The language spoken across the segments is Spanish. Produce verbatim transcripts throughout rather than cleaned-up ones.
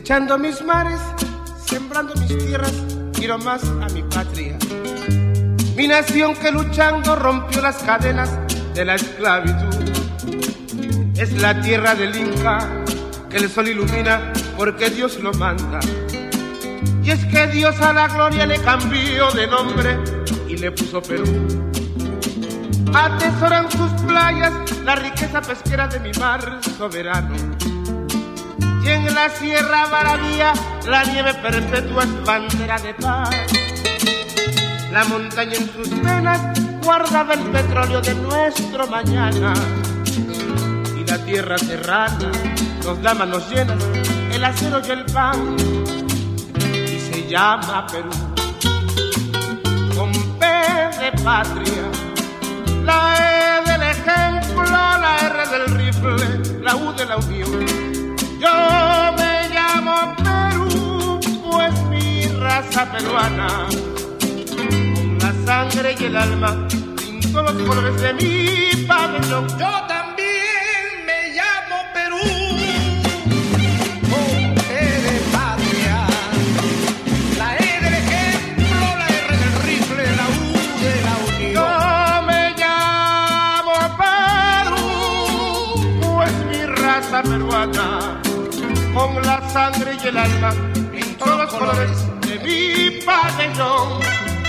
Flechando mis mares, sembrando mis tierras, quiero más a mi patria. Mi nación que luchando rompió las cadenas de la esclavitud. Es la tierra del Inca que el sol ilumina porque Dios lo manda. Y es que Dios a la gloria le cambió de nombre y le puso Perú. Atesoran sus playas la riqueza pesquera de mi mar soberano. Y en la Sierra Maravilla la nieve perpetua es bandera de paz. La montaña en sus venas guardaba el petróleo de nuestro mañana. Y la tierra serrana nos da manos llenas, el acero y el pan. Y se llama Perú, con P de patria. La E del ejemplo, la R del rifle, la U de la unión. Yo me llamo Perú, pues mi raza peruana, con la sangre y el alma, pinto los colores de mi pabellón. Yo también me llamo Perú, con P de patria, la E del ejemplo, la R del rifle, la U de la unión. Yo me llamo Perú, pues mi raza peruana, con la sangre y el alma, pinto los colores de mi pabellón.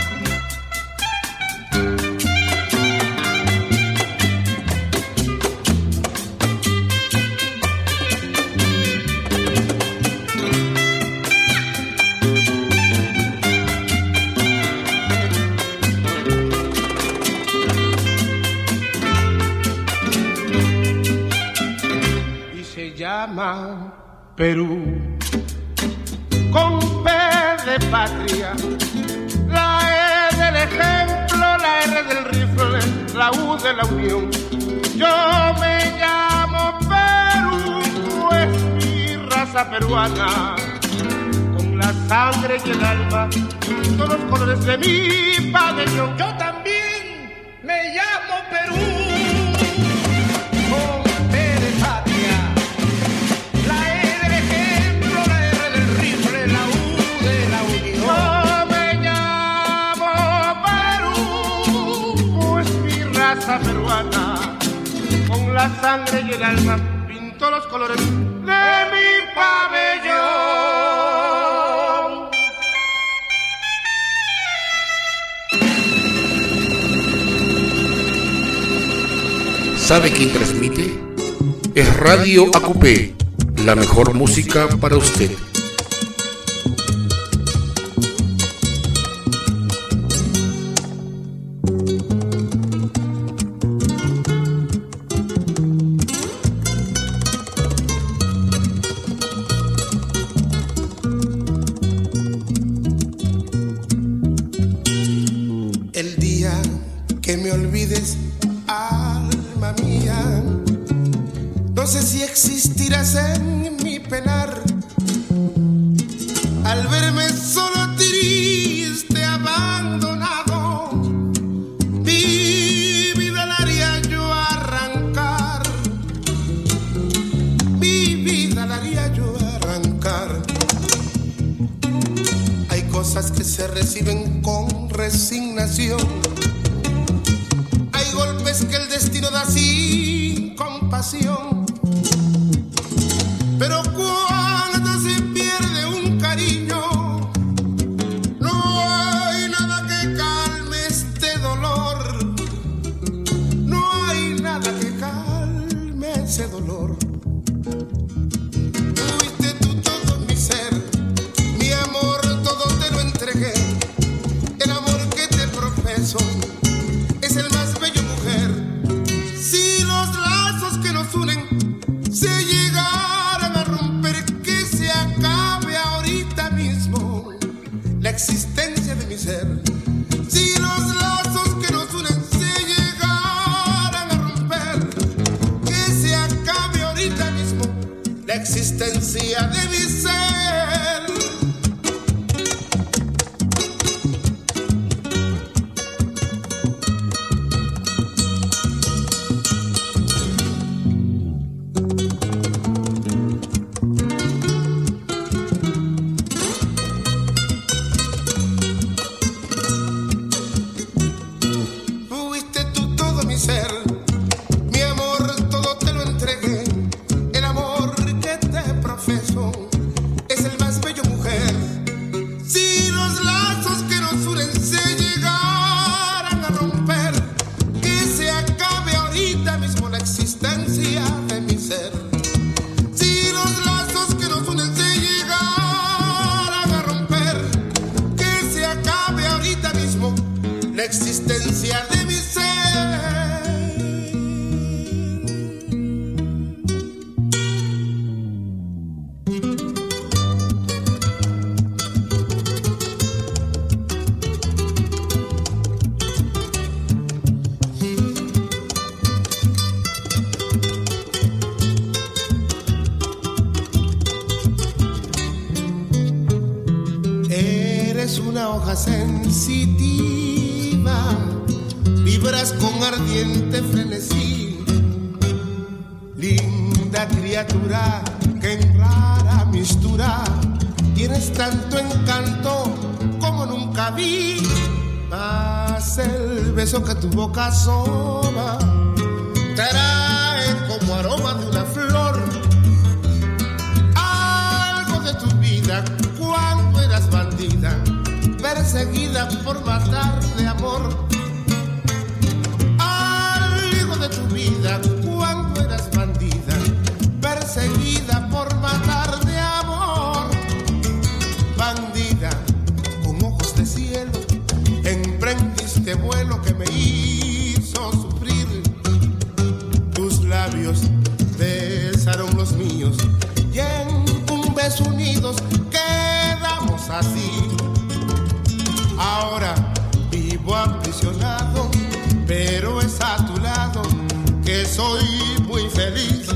Y se llama Perú, con P de patria, la E del ejemplo, la R del rifle, la U de la unión. Yo me llamo Perú, pues mi raza peruana, con la sangre y el alma, todos los colores de mi pabellón. Yo también me llamo Perú, peruana, con la sangre y el alma, pinto los colores de mi pabellón. ¿Sabe quién transmite? Es Radio A Q P, la mejor música para usted. No sé si existirás en mi penar al verme solo, triste, abandonado. Mi vida la haría yo arrancar, mi vida la haría yo arrancar. Hay cosas que se reciben con resignación, hay golpes que el destino da sin compasión. Pero cuando se pierde un cariño, no hay nada que calme este dolor. No hay nada que calme ese dolor. Fuiste tú todo mi ser, mi amor todo te lo entregué. El amor que te profeso es el más bello, mujer. Si los lazos que nos unen se llegaran a romper, que se acabe ahorita mismo la existencia de mi ser. Si los lazos que nos unen se llegaran a romper, que se acabe ahorita mismo la existencia de mi ser. mi ser. Mi amor todo te lo entregué. El amor que te profeso es el más bello, mujer. Si los lazos que nos unen se llegaran a romper, que se acabe ahorita mismo la existencia de mi ser. Si los lazos que nos unen se llegaran a romper, que se acabe ahorita mismo la existencia de mi ser. Eres una hoja sensitiva, vibras con ardiente frenesí. Linda criatura que en rara mistura tienes tanto encanto como nunca vi. Mas el beso que tu boca asoma trae como aroma de una flor algo de tu vida cuando eras bandida, perseguida por matar de amor. Algo de tu vida cuando eras bandida, perseguida por matar de amor. Bandida con ojos de cielo, emprendiste vuelo que me hizo sufrir. Tus labios besaron los míos y en un beso unidos quedamos así. Ahora vivo aprisionado, pero es a tu lado que soy muy feliz.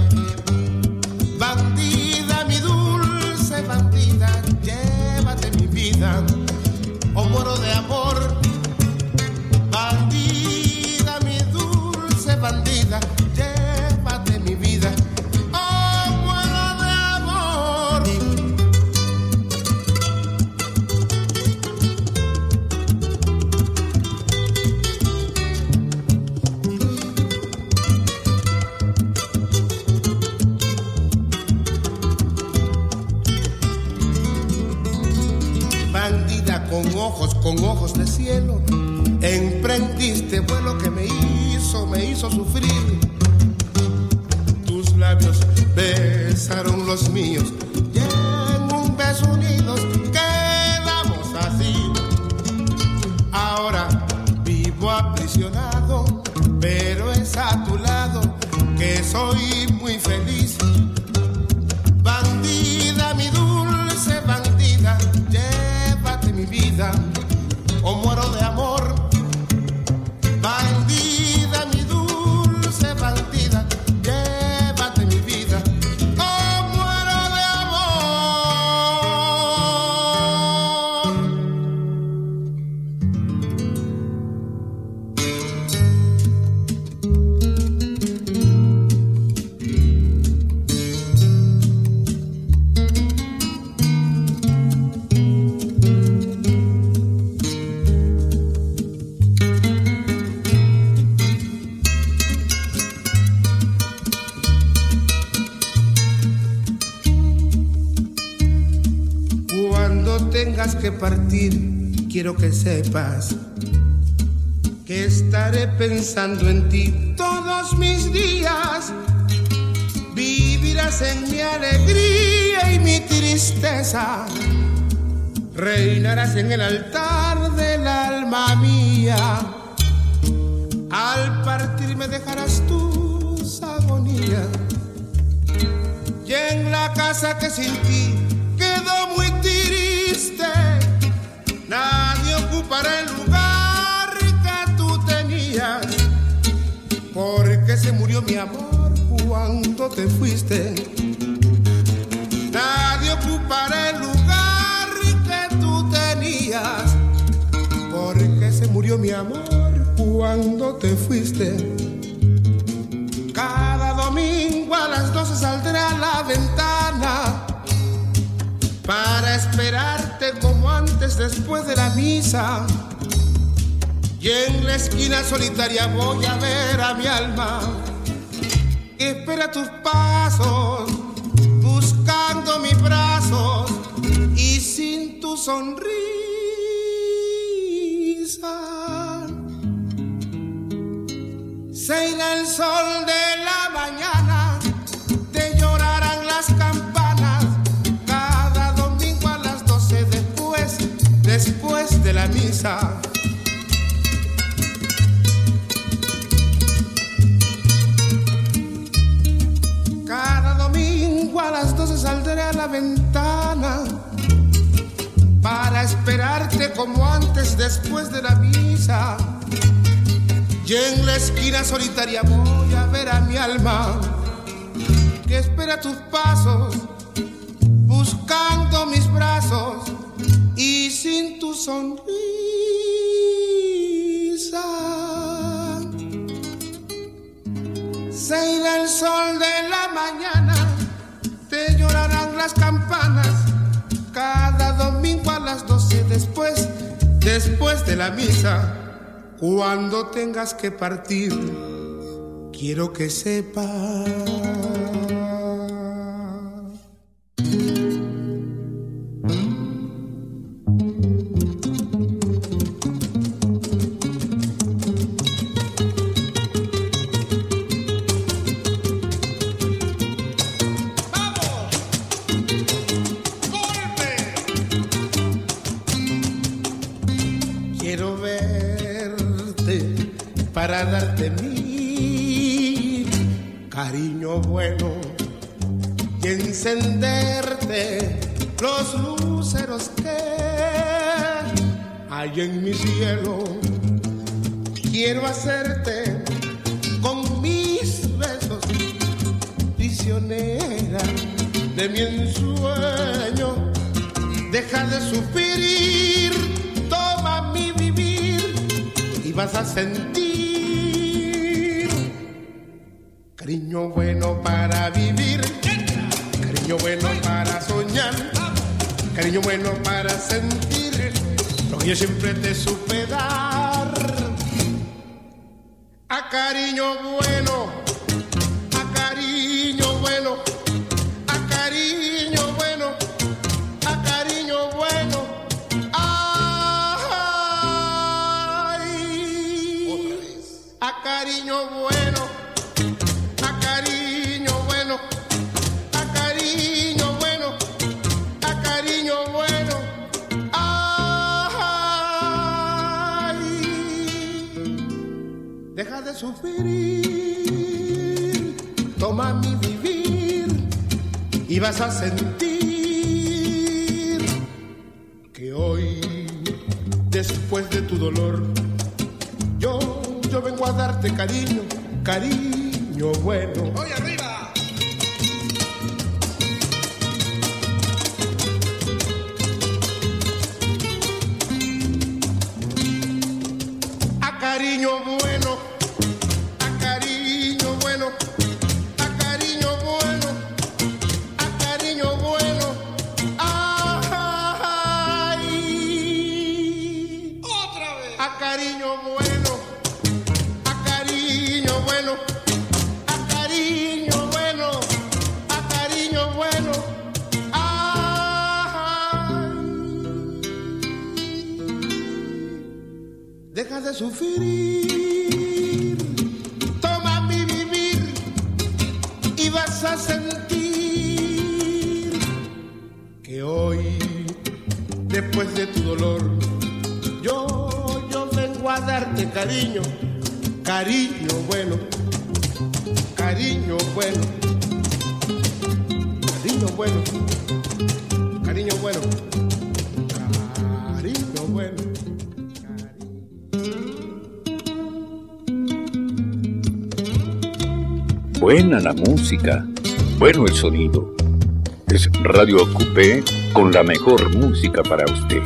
Bandida, mi dulce bandida, llévate mi vida o muero de amor. Bandida, mi dulce bandida, llévate mi vida o muero de amor. Bandida con ojos, con ojos de cielo, emprendiste vuelo que me hizo, me hizo sufrir. Tus labios besaron los míos y en un beso unidos quedamos así. Ahora vivo aprisionado, pero es a tu lado que soy muy feliz. Bandida, mi dulce bandida, llévate mi vida o muero de amor. Bandida, mi dulce bandida, llévate mi vida o muero de tengas que partir, quiero que sepas que estaré pensando en ti todos mis días. Vivirás en mi alegría y mi tristeza, reinarás en el altar del alma mía. Al partir me dejarás tus agonías y en la casa que sin ti quedó muy triste, nadie ocupará el lugar que tú tenías, porque se murió mi amor cuando te fuiste. Nadie ocupará el lugar que tú tenías, porque se murió mi amor cuando te fuiste. Cada domingo a las doce saldré a la ventana para esperarte como antes después de la misa. Y en la esquina solitaria voy a ver a mi alma que espera tus pasos, buscando mis brazos y sin tu sonrisa. Se irá el sol de la mañana, te llorarán las campanas cada domingo a las doce después, después de la misa. Cada domingo a las doce saldré a la ventana para esperarte como antes después de la misa. Y en la esquina solitaria voy a ver a mi alma que espera tus pasos, buscando mis brazos y sin tu sonrisa. Se irá el sol de la mañana, te llorarán las campanas cada domingo a las doce después, después de la misa. Cuando tengas que partir, quiero que sepas para darte mi cariño bueno y encenderte los luceros que hay en mi cielo. Quiero hacerte con mis besos prisionera de mi ensueño. Deja de sufrir, toma mi vivir y vas a sentir cariño bueno para vivir, cariño bueno para soñar, cariño bueno para sentir lo que yo siempre te supe dar. A cariño bueno, a cariño bueno, a cariño bueno, a cariño bueno. Ay, otra vez. A cariño bueno. Deja de sufrir, toma mi vivir y vas a sentir que hoy, después de tu dolor, yo, yo vengo a darte cariño, cariño bueno. ¡Voy arriba! A cariño bueno. Deja de sufrir, toma mi vivir y vas a sentir que hoy, después de tu dolor, yo, yo vengo a darte cariño, cariño bueno, cariño bueno, cariño bueno, cariño bueno, cariño bueno. Buena la música, bueno el sonido. Es Radio Acupé con la mejor música para usted.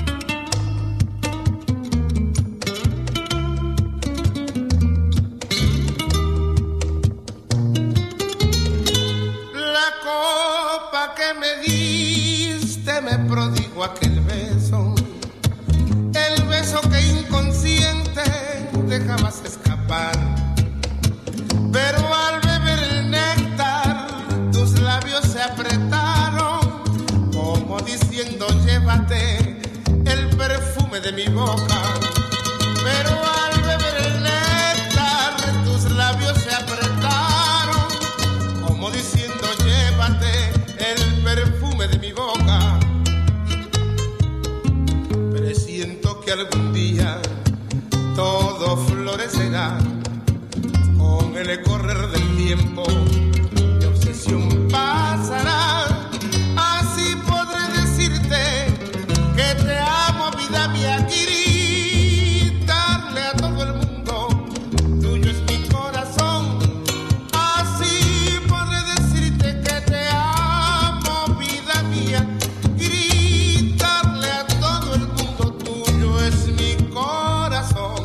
La copa que me diste me prodigó aquel beso, el beso que inconsciente mi boca, pero al beber el néctar tus labios se apretaron, como diciendo llévate el perfume de mi boca. Presiento que algún día todo florecerá con el correr del tiempo, mi obsesión pasará. Así podré decirte que te amo, vida mía, gritarle a todo el mundo, tuyo es mi corazón. Así podré decirte que te amo, vida mía, gritarle a todo el mundo, tuyo es mi corazón.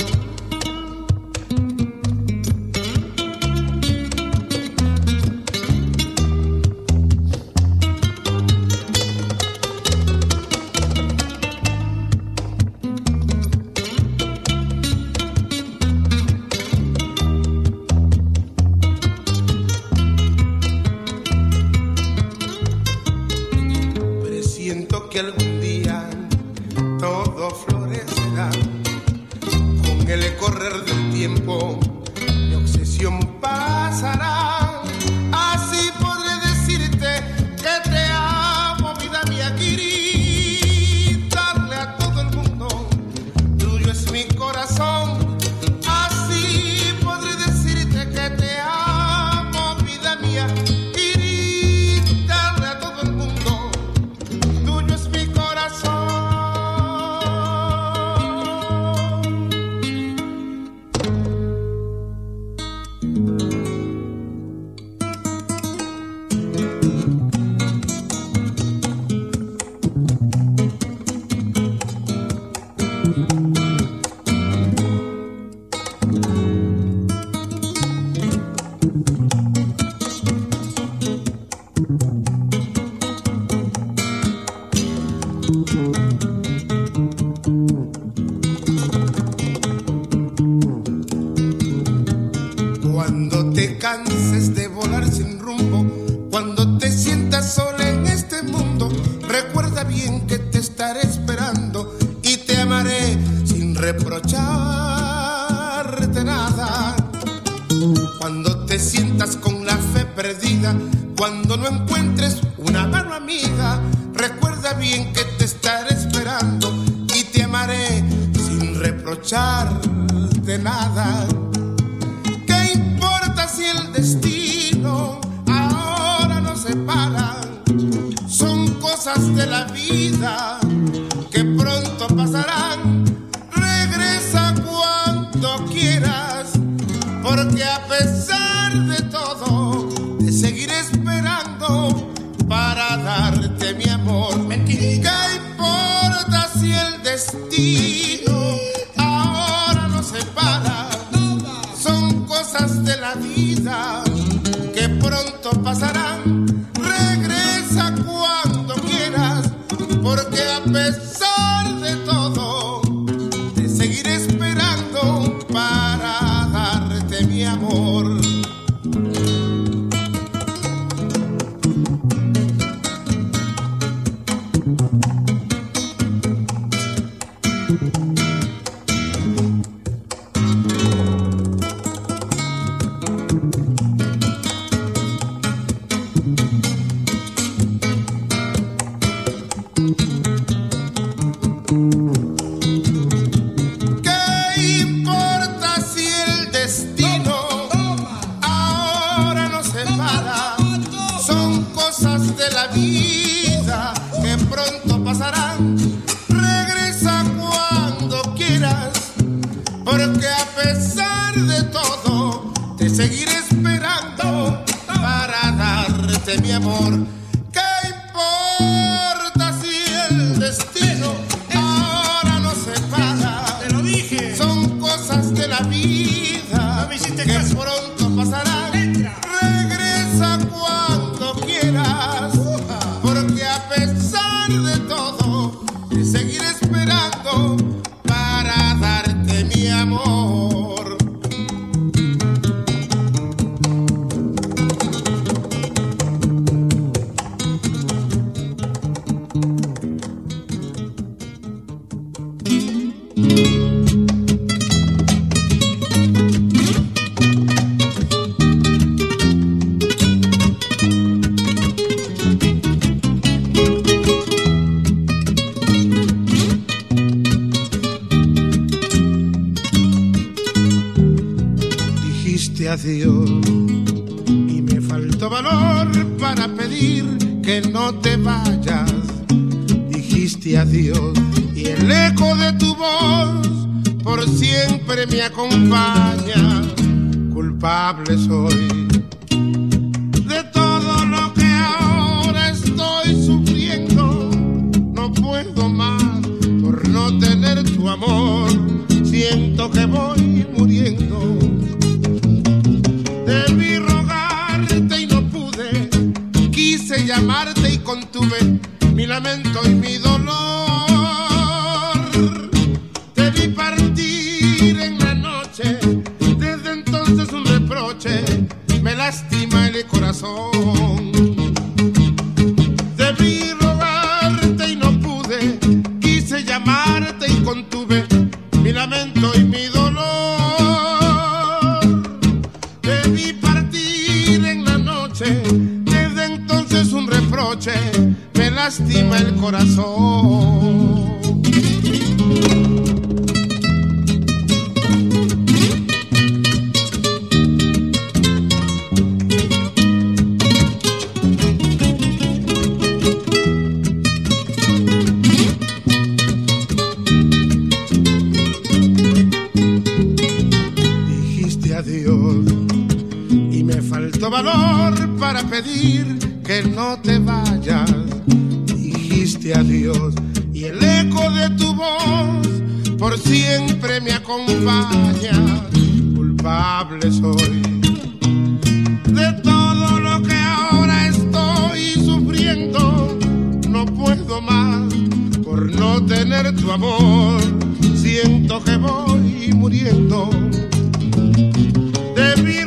Que algún día todo florecerá con el correr del tiempo, mi obsesión pasará. Así podré decirte que te amo, vida mía, gritarle a todo el mundo, tuyo es mi corazón. Así podré decirte que te amo, vida mía, gritarle a todo el mundo, mi corazón. Cuando te canses de volar sin rumbo, cuando te sientas sola en este mundo, recuerda bien que te estaré esperando y te amaré sin reprocharte nada. Cuando te sientas con la fe perdida, cuando no encuentres una mano amiga, recuerda bien que te estaré esperando y te amaré sin reprocharte nada. ¿Qué importa si el destino ahora nos separa? Son cosas de la vida que pronto pasarán. Regresa cuando quieras, porque a pesar de todo te seguiré esperando para darte mi amor. ¿Qué importa si el destino ahora nos separa? Son cosas de la vida que pronto pasarán. Regresa cuando quieras, porque a pesar de todo te seguiré esperando para darte mi amor. De la vida que pronto pasarán. Regresa cuando quieras, porque a pesar de todo te seguiré esperando para darte mi amor. ¿Qué importa si el destino ahora nos separa? Te lo dije. Son cosas de la vida que pronto pasarán. Regresa cuando quieras, porque a pesar de todo te seguiré esperando para darte mi amor. faltó valor para pedir que no te vayas. Dijiste adiós y el eco de tu voz por siempre me acompaña. Culpable soy de todo lo que ahora estoy sufriendo. No puedo más por no tener tu amor. Siento que voy muriendo. Debí rogarte y no pude. Quise llamarte y contuve mi lamento y mi dolor. Debí partir en la noche. Desde entonces un reproche me lastima el corazón. Debí rogarte y no pude. Quise llamarte y contuve mi lamento y mi dolor. Debí partir en la noche. Desde entonces un reproche me lastima el corazón. Valor para pedir que no te vayas. Dijiste adiós y el eco de tu voz por siempre me acompaña. Culpable soy de todo lo que ahora estoy sufriendo. No puedo más por no tener tu amor. Siento que voy muriendo. Debí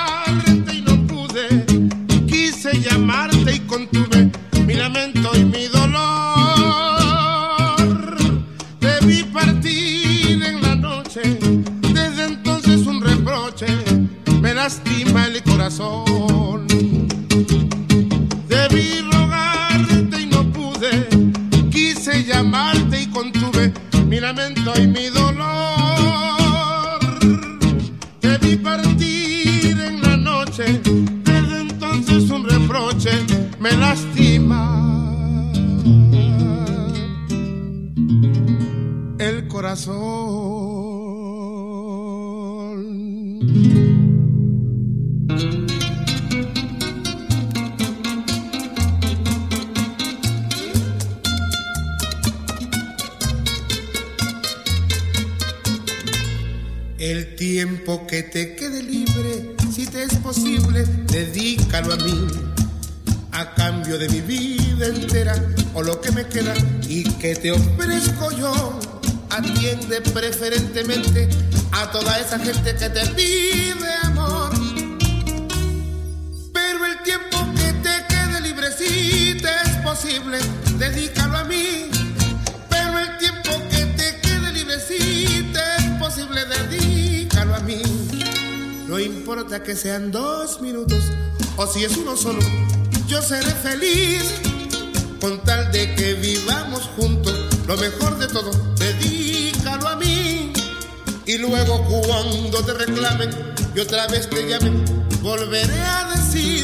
llamarte y contuve mi lamento y mi dolor. Debí partir en la noche. Desde entonces un reproche me lastima el corazón. Debí rogarte y no pude. Quise llamarte y contuve mi lamento y mi dolor. Debí partir en la noche. Un reproche me lastima el corazón. El tiempo que te quede libre, si te es posible, dedícalo a mí, a cambio de mi vida entera o lo que me queda. Y que te ofrezco yo, atiende preferentemente a toda esa gente que te pide amor. Pero el tiempo que te quede libre, si te es posible, dedícalo a mí. Pero el tiempo que te quede libre, si te es posible, dedícalo a mí. No importa que sean dos minutos o si es uno solo, yo seré feliz con tal de que vivamos juntos. Lo mejor de todo, dedícalo a mí. Y luego cuando te reclamen y otra vez te llamen, volveré a decir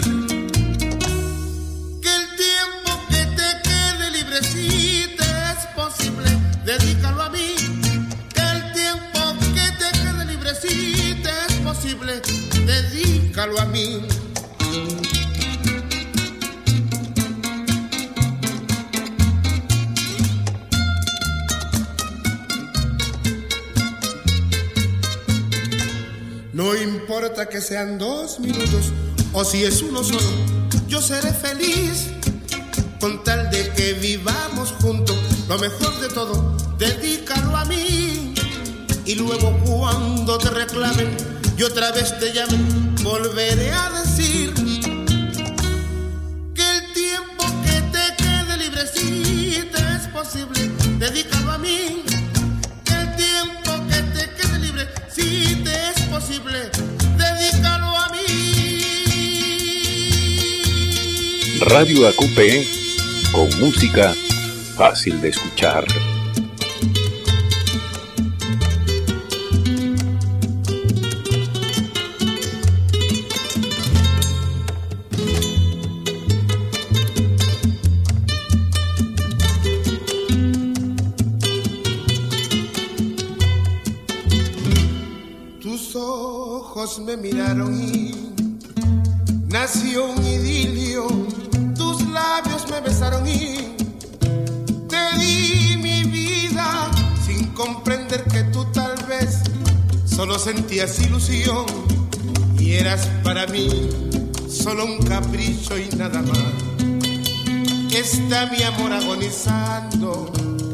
que el tiempo que te quede libre, si te es posible, dedícalo a mí. Que el tiempo que te quede libre, si te es posible, dedícalo a mí. No importa que sean dos minutos o si es uno solo, yo seré feliz con tal de que vivamos juntos. Lo mejor de todo, dedícalo a mí. Y luego cuando te reclamen y otra vez te llamen, volveré a decir que el tiempo que te quede libre, si te es posible, dedícalo a mí. Que el tiempo que te quede libre, si te es posible, dedícalo a mí. Radio A Q P, con música fácil de escuchar. ojos me miraron y nació un idilio. Tus labios me besaron y te di mi vida sin comprender que tú tal vez solo sentías ilusión y eras para mí solo un capricho y nada más. Está mi amor agonizando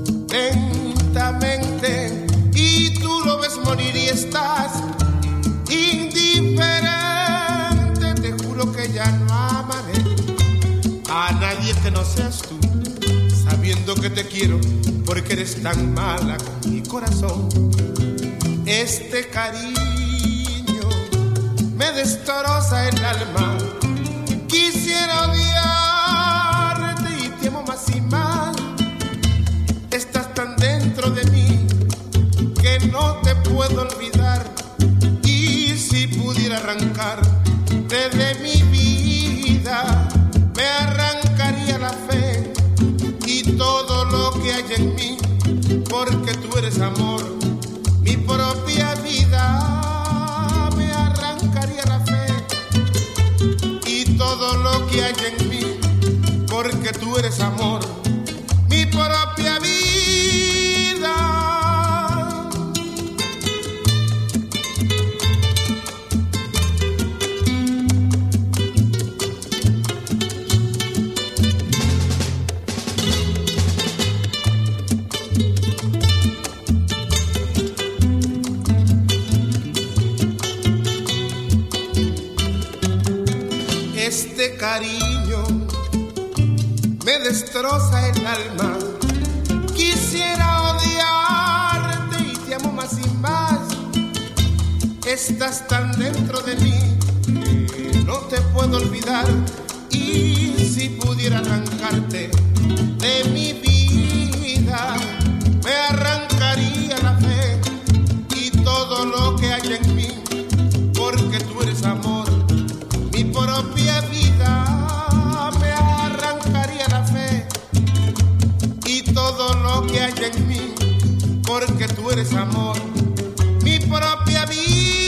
lentamente y tú lo ves morir y estás indiferente. Te juro que ya no amaré a nadie que no seas tú, sabiendo que te quiero porque eres tan mala con mi corazón. Este cariño me destroza el alma. Quisiera odiarte y te amo más y más. Estás tan dentro de mí que no te puedo olvidar. Y si pudiera arrancarte de mi vida, me arrancaría la fe y todo lo que hay en mí, porque tú eres amor, mi propia vida. Me arrancaría la fe y todo lo que hay en mí, porque tú eres amor, mi propia vida. Este cariño me destroza el alma. Quisiera odiarte y te amo más y más. Estás tan dentro de mí que no te puedo olvidar. Y si pudiera arrancarte de mi vida, me arrancaría la fe y todo lo que hay en mí, porque tú eres amor, mi propia vida. Me arrancaría la fe y todo lo que hay en mí, porque tú eres amor, mi propia vida.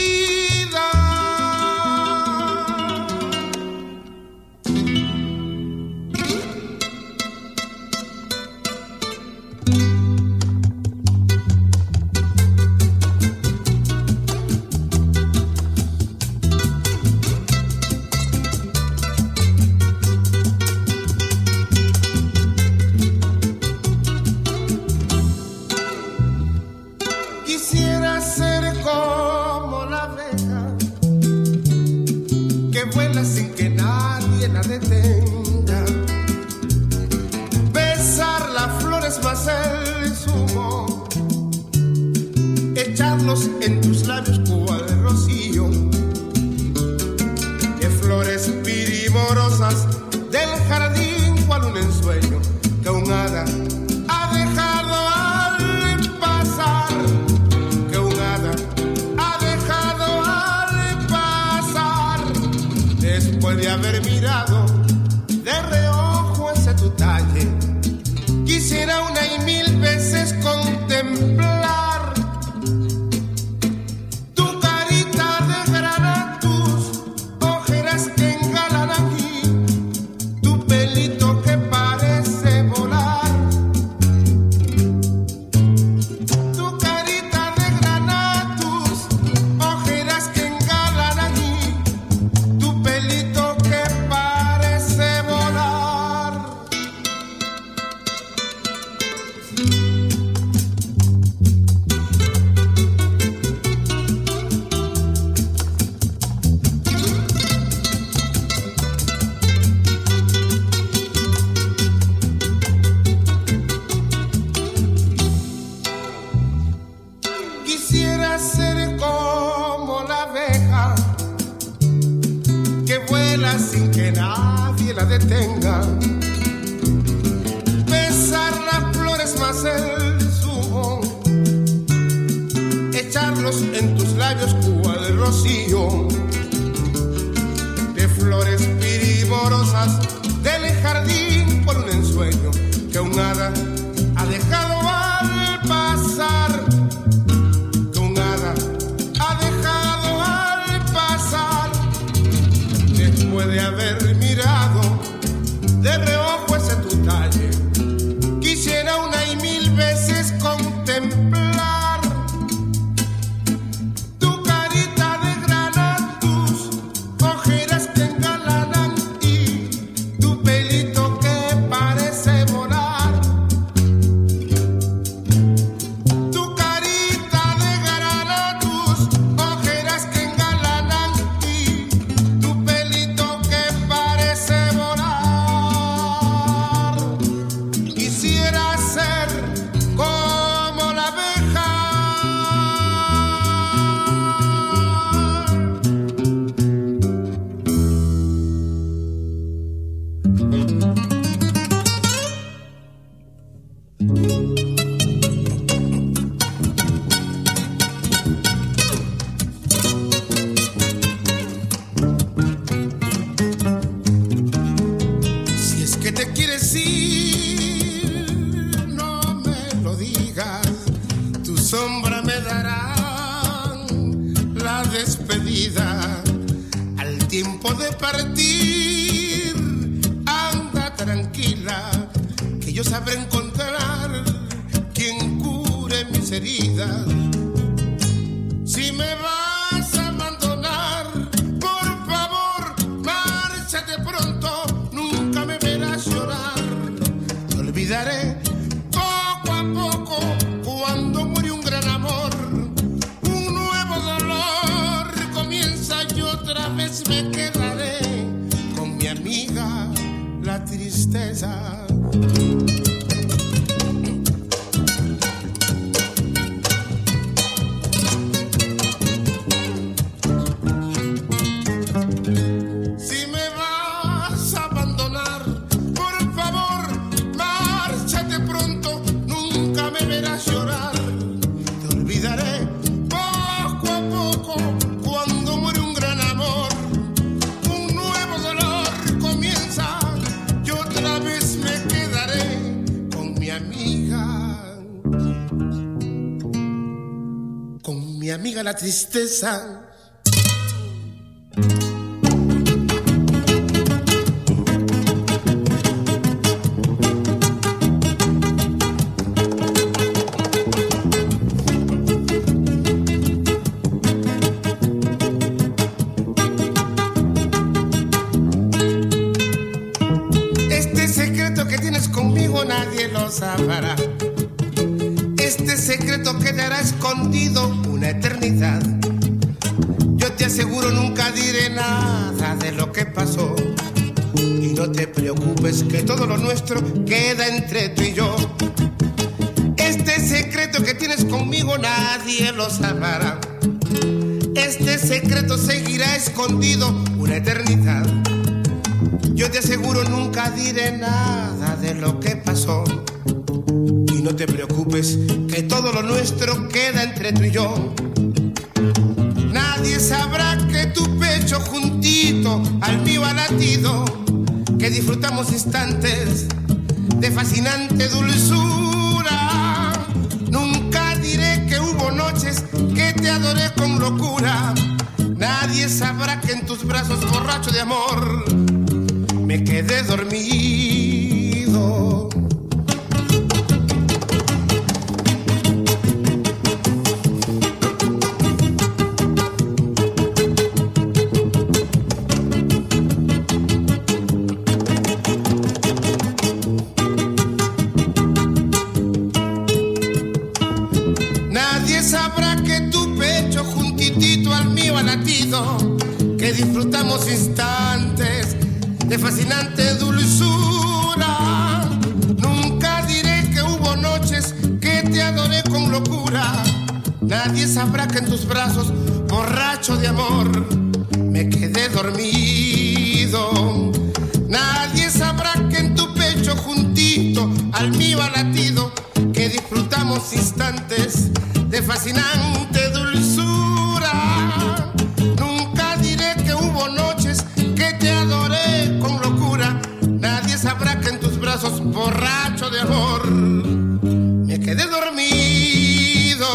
Quisiera ser como la abeja que vuela sin que nadie la detenga, besar las flores más el zumo, echarlos en tus labios cual rocío, de flores primorosas del jardín cual un ensueño que un hada ha dejado al pasar. Después de haber mirado de reojo ese tu talle, quisiera una y mil veces contemplar tu carita de grana, tus ojeras que engalanan y tu pelito que parece volar. Tu carita de grana, tus ojeras que engalanan y tu pelito que parece volar. Quisiera ser como la abeja que vuela sin que nadie la detenga, besar las flores más el zumo, echarlos en tus labios cual rocío, de flores primorosas del jardín por un ensueño que un hada ha dejado al pasar, que un hada ha dejado al pasar. puede haber mirado de reojo ese tu talle. Quisiera una y mil veces contemplar tu carita de grana, tus ojeras que engalanan y tu pelito que parece volar. Tu carita de grana, tus ojeras que engalanan y tu pelito que parece volar. Quisiera ser como la abeja Si es que te quieres ir, no me lo digas. Tu sombra me dará la despedida. Al tiempo de partir, anda tranquila, que yo sabré encontrar quien cure mis heridas. Si me vas a abandonar, por favor, márchate pronto, nunca me verás llorar. Te olvidaré poco a poco cuando muere un gran amor. Un nuevo dolor comienza y otra vez me quedaré con mi amiga la tristeza. Si me vas a abandonar, por favor, márchate pronto, nunca me verás llorar. Te olvidaré poco a poco cuando muere un gran amor. Un nuevo dolor comienza y otra vez me quedaré con mi amiga, con mi amiga la tristeza. Este secreto que tienes conmigo nadie lo sabrá. Este secreto quedará escondido una eternidad. Yo te aseguro nunca diré nada de lo que pasó. Y no te preocupes que todo lo nuestro queda entre tú y yo. Este secreto que tienes conmigo nadie lo sabrá. Este secreto seguirá escondido una eternidad. Yo te aseguro nunca diré nada de lo que pasó. Y no te preocupes que todo lo nuestro queda entre tú y yo. Nadie sabrá que tu pecho juntito al mío ha latido, que disfrutamos instantes de fascinante dulzura. Nunca diré que hubo noches que te adoré con locura. Nadie sabrá que en tus brazos borracho de amor me quedé dormido. Nadie sabrá que tu pecho juntitito al mío ha latido, que disfrutamos instantes de fascinante dulzura. Nunca diré que hubo noches que te adoré con locura. Nadie sabrá que en tus brazos, borracho de amor, me quedé dormido. Nadie sabrá que en tu pecho juntito al mío ha latido, que disfrutamos instantes de fascinante dulzura. Nunca diré que hubo noches que te adoré con locura. Nadie sabrá que en tus brazos, borracho de amor, me quedé dormido.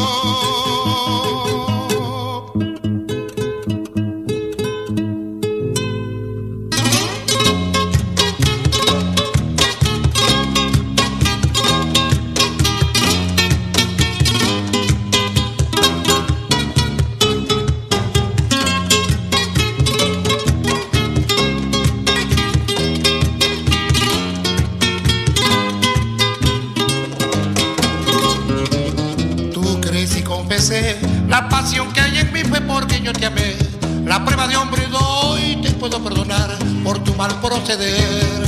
yo te amé. La prueba de hombre doy, te puedo perdonar por tu mal proceder.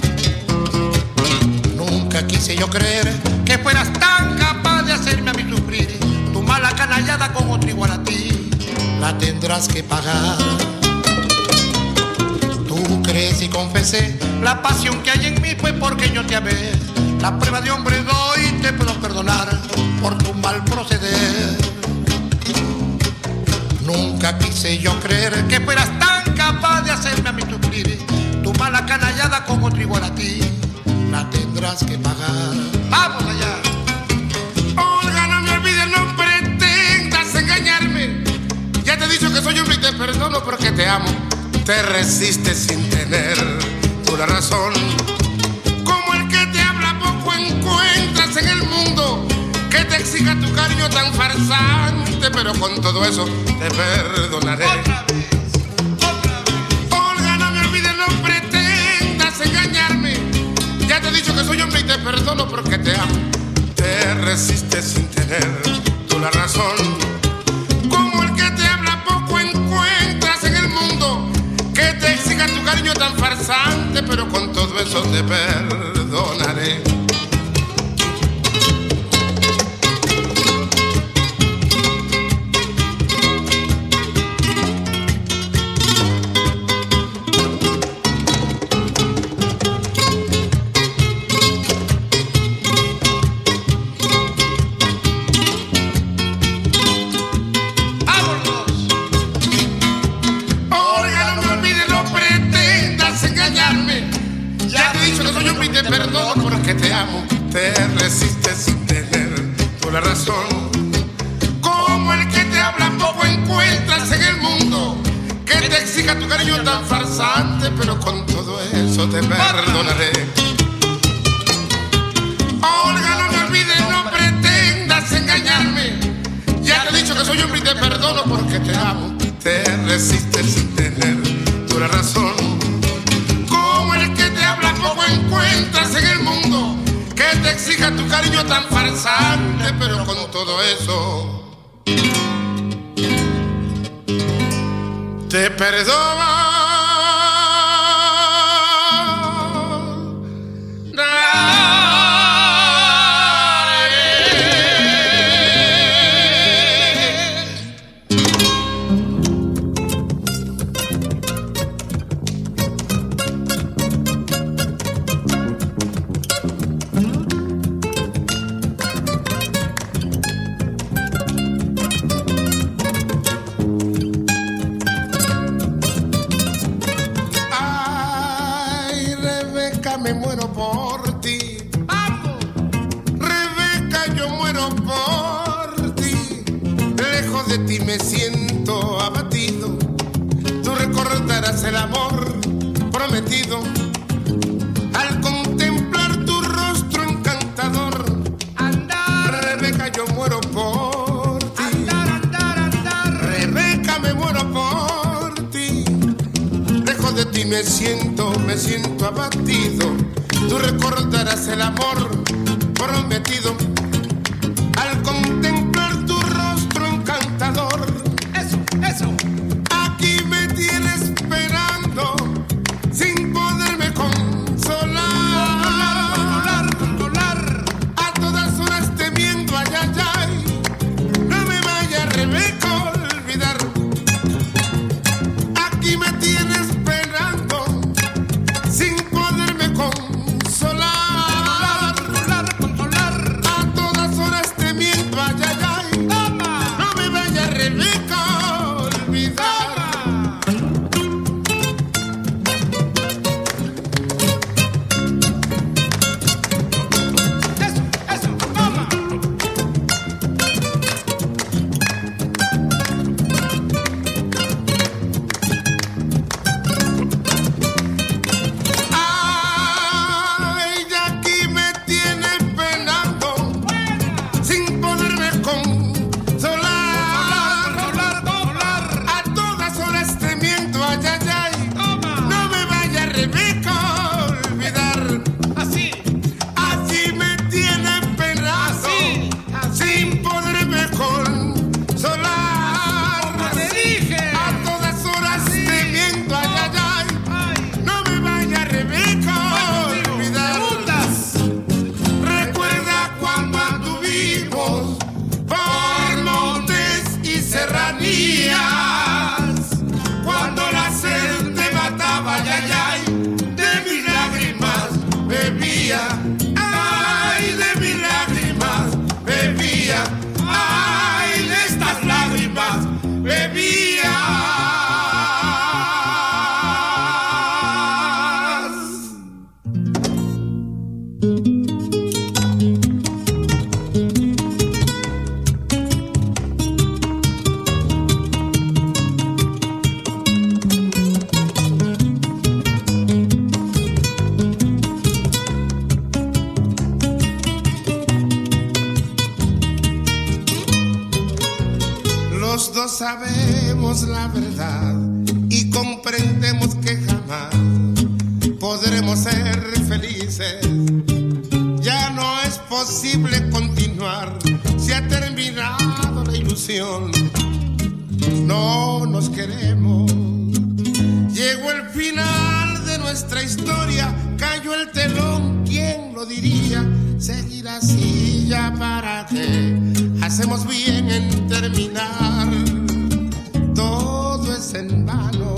Nunca quise yo creer que fueras tan capaz de hacerme a mí sufrir. Tu mala canallada con otro igual a ti la tendrás que pagar. Tú crees y confesé, la pasión que hay en mí fue porque yo te amé. La prueba de hombre doy, te puedo perdonar por tu mal proceder. Nunca quise yo creer que fueras tan capaz de hacerme a mí sufrir. Tu mala canallada con otro igual a ti la tendrás que pagar. ¡Vamos allá! Olga, no me olvides, no pretendas engañarme. Ya te he dicho que soy hombre y te perdono porque te amo. Te resistes sin tener tú la razón. Como el que te habla poco encuentras en el mundo que te exija tu cariño tan farsante, pero con todo eso te perdonaré. ¡Otra vez! ¡Otra vez! Olga, no me olvides, no pretendas engañarme. Ya te he dicho que soy hombre y te perdono porque te amo. Te resistes sin tener tú la razón. Como el que te habla poco encuentras en el mundo que te exija tu cariño tan farsante, pero con todo eso te perdonaré. Perdono porque te amo, te resistes sin tener tú la razón. Como el que te habla poco encuentras en el mundo que te exija tu cariño tan farsante, pero con todo eso te perdonaré. Olga, no me olvides, no pretendas engañarme. Ya te he dicho que soy hombre y te perdono porque te amo, te resistes sin tener tú la razón. Poco encuentras en el mundo que te exija tu cariño tan farsante, pero con todo eso te perdono. Me muero por ti. ¡Vamos! Rebeca, yo muero por ti. Lejos de ti me siento abatido. Tú recordarás el amor prometido al contemplar tu rostro encantador. Andar, Rebeca, yo muero por ti. Andar, andar, andar. Rebeca, me muero por ti. Lejos de ti me siento, me siento abatido. Tú recordarás el amor prometido al contemplar tu rostro encantador. Eso, eso. Aquí me tienes esperando sin poderme consolar. Controlar, controlar. A todas horas temiendo, ay, ay, ay. No me vaya, Rebeca, a olvidar. Aquí me tienes esperando sin poderme consolar. Controlar, controlar, controlar. A dos sabemos la verdad y comprendemos que jamás podremos ser felices. Ya no es posible continuar, se ha terminado la ilusión. No nos queremos. Llegó el final de nuestra historia, cayó el telón, ¿quién lo diría? Seguir así ya para qué, hacemos bien en terminar, todo es en vano.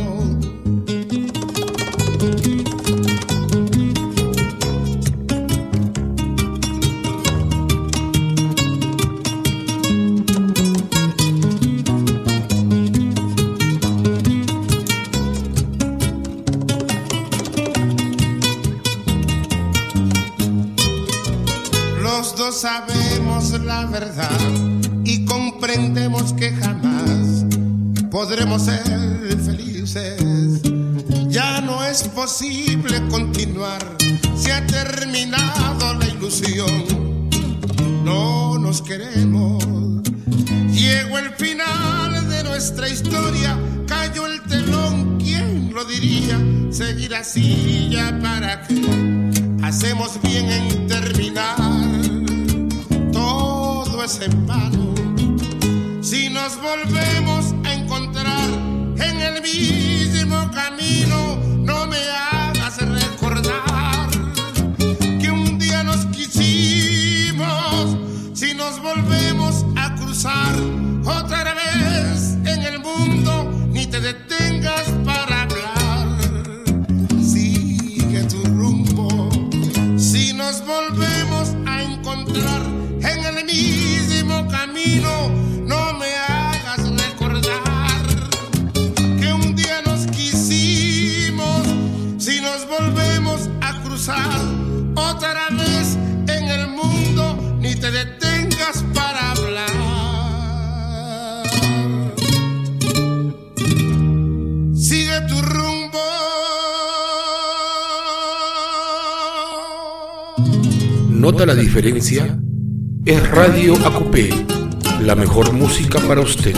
Sabemos la verdad y comprendemos que jamás podremos ser felices. Ya no es posible continuar, se ha terminado la ilusión. No nos queremos. Llegó el final de nuestra historia, cayó el telón, ¿quién lo diría? Seguir así ya para qué, hacemos bien en terminar, todo es en vano. Si nos volvemos a encontrar en el mismo camino, no me hagas recordar que un día nos quisimos. Si nos volvemos a cruzar otra vez en el mundo, ni te detengas para hablar, sigue tu rumbo. Si nos volvemos a encontrar en el mismo camino, no me hagas recordar que un día nos quisimos. Si nos volvemos a cruzar otra vez en el mundo, ni te detengas para hablar, sigue tu rumbo. ¿Nota la diferencia? Es Radio A Q P, la mejor música para usted.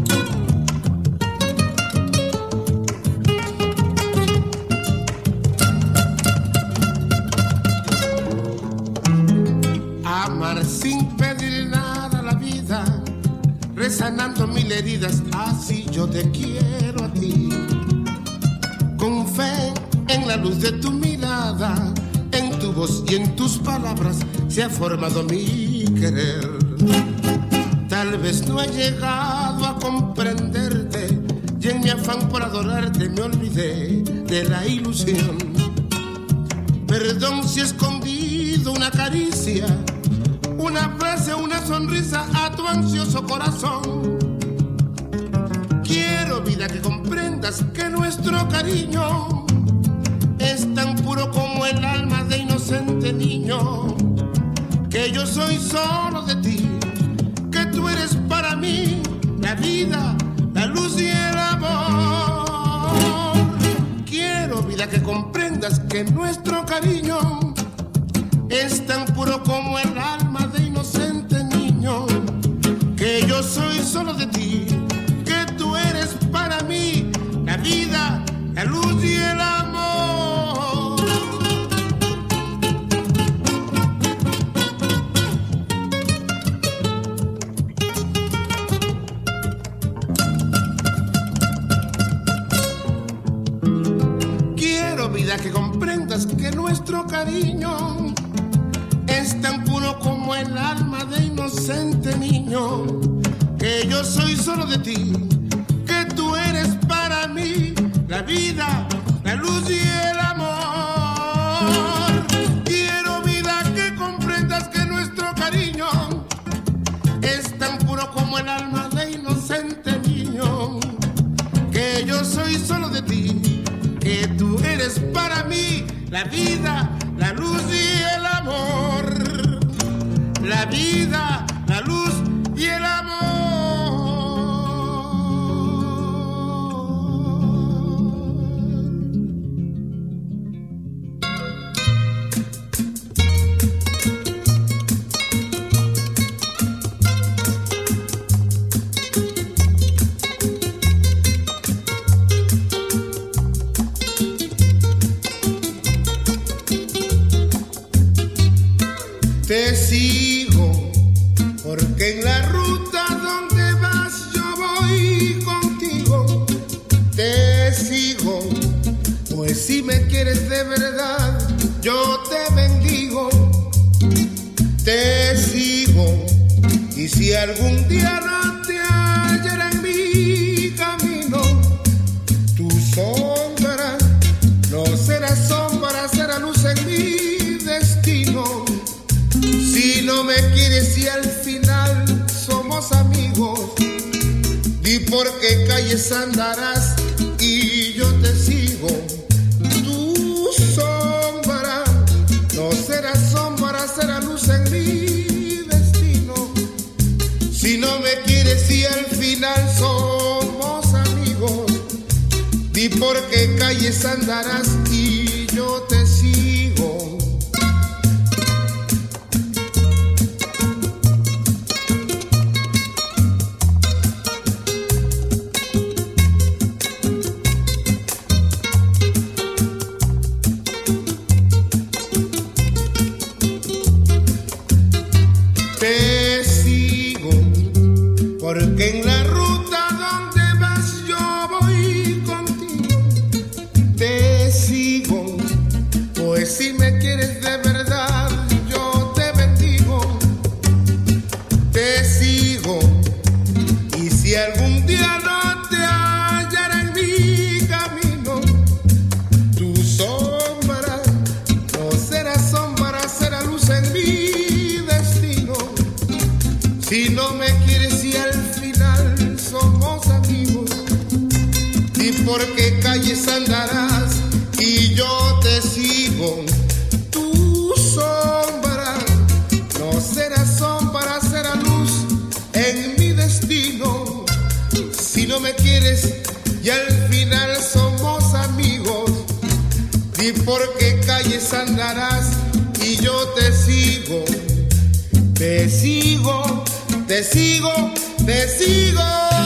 Amar sin pedir nada a la vida, resanando mil heridas, así yo te quiero a ti. Con fe en la luz de tu mirada, en tu voz y en tus palabras se ha formado mi querer. Tal vez no he llegado a comprenderte y en mi afán por adorarte me olvidé de la ilusión. Perdón si he escondido una caricia, una frase, una sonrisa a tu ansioso corazón. Quiero, vida, que comprendas que nuestro cariño es tan puro como el alma de inocente niño, que yo soy solo de ti, que tú eres para mí la vida, la luz y el amor. Quiero, vida, que comprendas que nuestro cariño es tan puro como el alma de inocente niño, que yo soy solo de ti, que tú eres para mí la vida, la luz y el amor. Que comprendas que nuestro cariño es tan puro como el alma de inocente niño, que yo soy solo de ti, que tú eres para mí la vida, la luz y el amor. Quiero, vida, que comprendas que nuestro cariño es tan puro como el alma de inocente niño, que yo soy solo de ti, que tú eres para mí la vida, la luz y el amor. La vida, la luz y el amor. Te sigo, porque en la ruta donde vas yo voy contigo. Te sigo, pues si me quieres de verdad, yo te bendigo. Te sigo, y si algún día no te hallara en mi camino, tu sombra no será sombra, será luz en mi destino. Si no me quieres y al final somos amigos, di por qué calles andarás y yo te sigo. Tu sombra no será sombra, será luz en mi destino. Si no me quieres y al final somos amigos, di por qué calles andarás y yo te sigo. Te sigo, porque en la ruta donde vas yo voy contigo. Te sigo, pues si me quieres de verdad yo te bendigo. Te sigo, y si algún día no te hallara en mi camino, tu sombra no será sombra, será luz en mi destino. Si no me quieres y al final somos amigos, di por qué calles andarás y yo te sigo. Tu sombra no será sombra, será luz en mi destino. Si no me quieres y al final somos amigos, di por qué calles andarás y yo te sigo. Te sigo, te sigo, te sigo.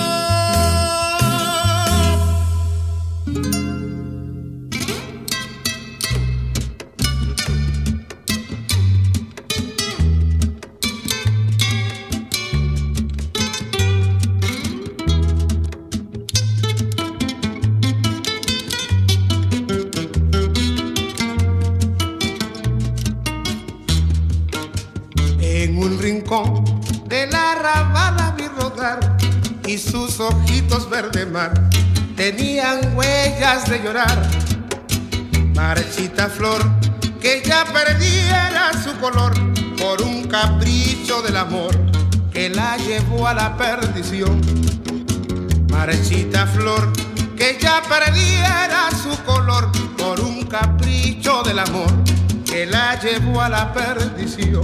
En un rincón de la arrabal vi rodar, y sus ojitos verde mar tenían huellas de llorar. Marchita flor que ya perdiera su color por un capricho del amor que la llevó a la perdición. Marchita flor que ya perdiera su color por un capricho del amor que la llevó a la perdición.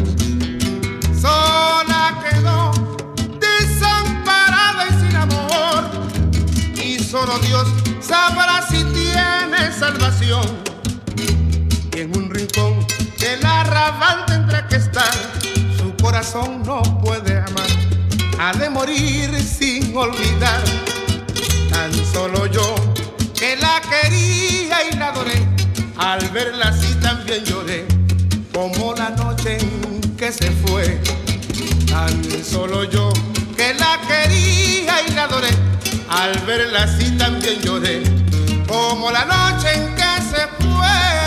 Sola quedó, desamparada y sin amor, y solo Dios sabrá si tiene salvación. Y en un rincón del arrabal tendrá que estar, su corazón no puede amar, ha de morir sin olvidar. Tan solo yo, que la quería y la adoré, al verla así también lloré, como la noche en que se fue. Tan solo yo, que la quería y la adoré, al verla así también lloré, como la noche en que se fue.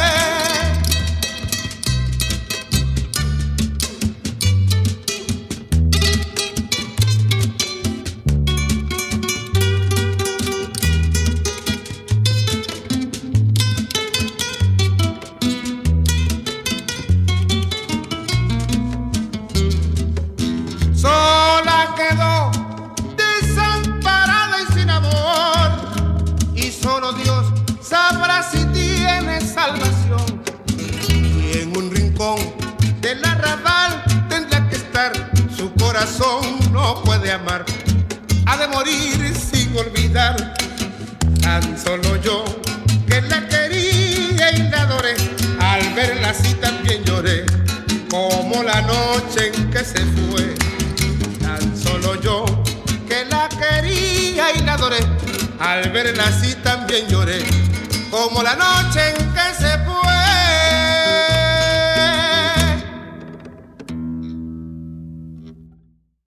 Sola quedó, desamparada y sin amor, y solo Dios sabrá si tiene salvación. Y en un rincón del arrabal tendrá que estar, su corazón no puede amar, ha de morir sin olvidar. Tan solo yo, que la quería y la adoré, al verla así también lloré, como la noche en que se fue. Tan solo yo, que la quería y la adoré, al verla así también lloré, como la noche en que se fue.